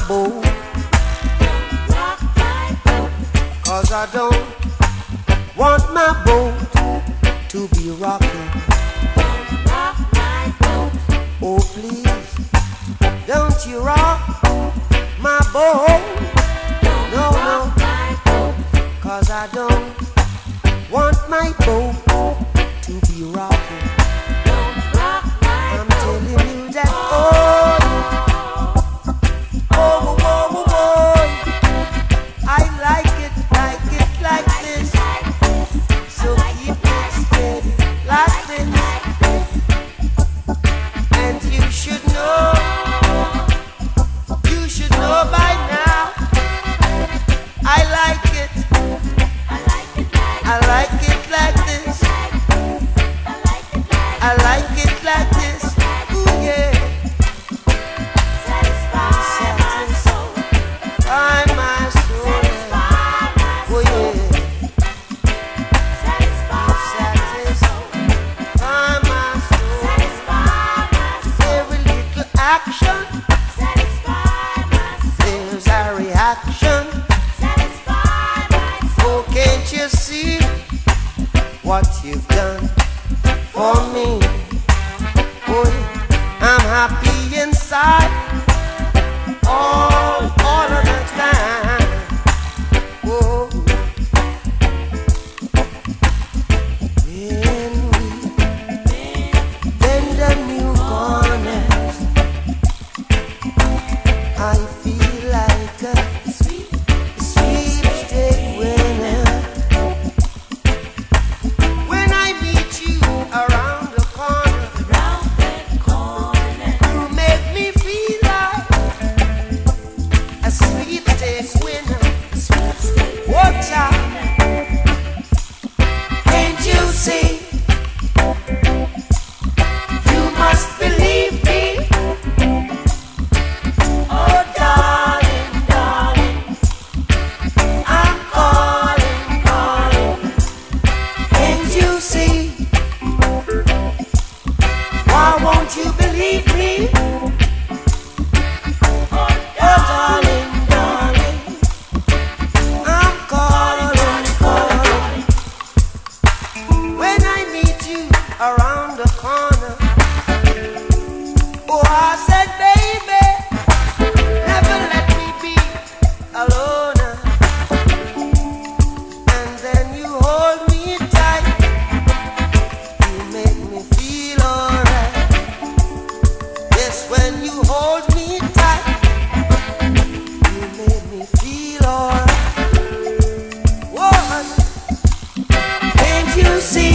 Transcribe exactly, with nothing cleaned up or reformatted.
boat. Cause I don't want my boat to be rocking. Oh please, don't you rock my boat. No, no, cause I don't want my boat to be rocking. I'm telling you that, oh, oh, oh, oh, oh, I like it, like it, like this. So keep it steady, like this. And you should know, you should know by now. I like it, I like it like this. I like it like this. Ooh yeah. Satisfy my soul. Oh yeah. Satisfy my soul. Every little action, there's a reaction. Oh, can't you see what you've done for me? Oh, I'm happy inside all, all of the time. Oh, when we bend the new corners, I feel like a sweet, sweepstake winner. When I meet you around the corner, you make me feel like a sweepstakes winner. Watch out, can't you see? You must believe me. Oh darling, darling, I'm calling, calling. Can't you see? Why won't you believe me? Oh darling, darling, I'm calling, calling. When I meet you around the corner, oh I said, baby, never let me be alone. And then you hold me tight, you make me feel alright. Yes, when you hold me tight, you make me feel alright. Woman, can't you see?